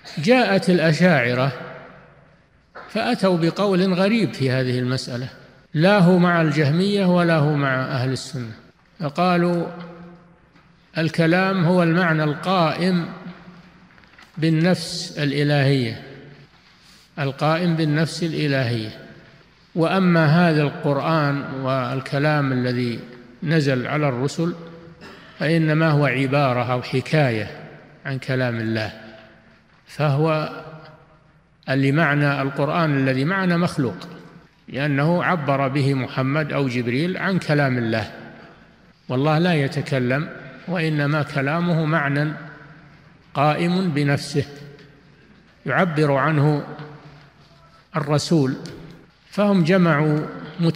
جاءت الأشاعرة فأتوا بقول غريب في هذه المسألة، لا هو مع الجهمية ولا هو مع أهل السنة، فقالوا الكلام هو المعنى القائم بالنفس الإلهية، القائم بالنفس الإلهية، وأما هذا القرآن والكلام الذي نزل على الرسل فإنما هو عبارة أو حكاية عن كلام الله، فهو اللي معنى القرآن الذي معنا مخلوق، لأنه عبر به محمد أو جبريل عن كلام الله، والله لا يتكلم، وإنما كلامه معنى قائم بنفسه يعبر عنه الرسول. فهم جمعوا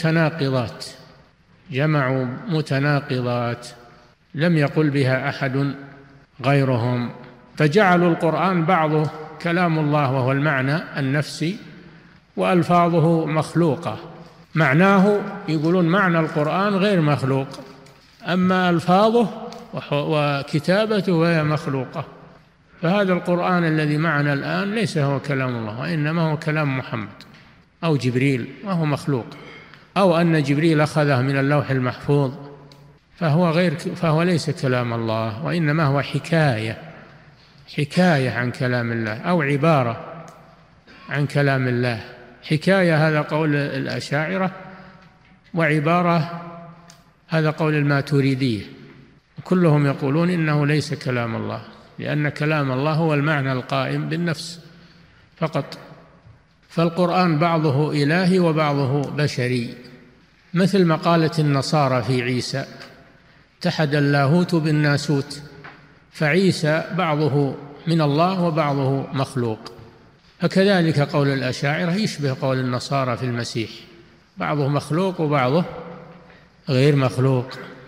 متناقضات لم يقل بها أحد غيرهم، فجعلوا القرآن بعضه كلام الله وهو المعنى النفسي، وألفاظه مخلوقة، معناه يقولون معنى القرآن غير مخلوق، أما ألفاظه وكتابته هي مخلوقة. فهذا القرآن الذي معنا الآن ليس هو كلام الله، وإنما هو كلام محمد أو جبريل، وهو مخلوق، أو أن جبريل أخذه من اللوح المحفوظ، فهو ليس كلام الله، وإنما هو حكاية عن كلام الله، أو عبارة عن كلام الله. حكاية هذا قول الأشاعرة، وعبارة هذا قول الماتريدية، كلهم يقولون إنه ليس كلام الله، لأن كلام الله هو المعنى القائم بالنفس فقط. فالقرآن بعضه إلهي وبعضه بشري، مثل ما قالت النصارى في عيسى: اتحد اللاهوت بالناسوت، فعيسى بعضه من الله وبعضه مخلوق. فكذلك قول الأشاعرة يشبه قول النصارى في المسيح، بعضه مخلوق وبعضه غير مخلوق،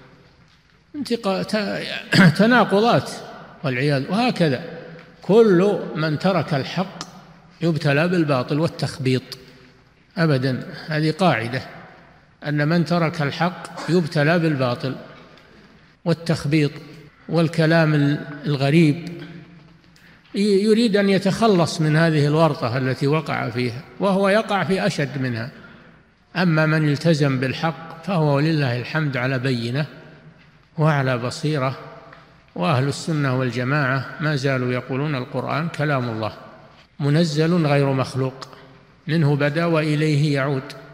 تناقضات والعياذ. وهكذا كل من ترك الحق يبتلى بالباطل والتخبيط أبدا، هذه قاعدة، أن من ترك الحق يبتلى بالباطل والتخبيط والكلام الغريب، يريد أن يتخلص من هذه الورطة التي وقع فيها، وهو يقع في أشد منها. أما من التزم بالحق فهو ولله الحمد على بينة وعلى بصيرة، وأهل السنة والجماعة ما زالوا يقولون القرآن كلام الله منزل غير مخلوق، منه بدأ وإليه يعود.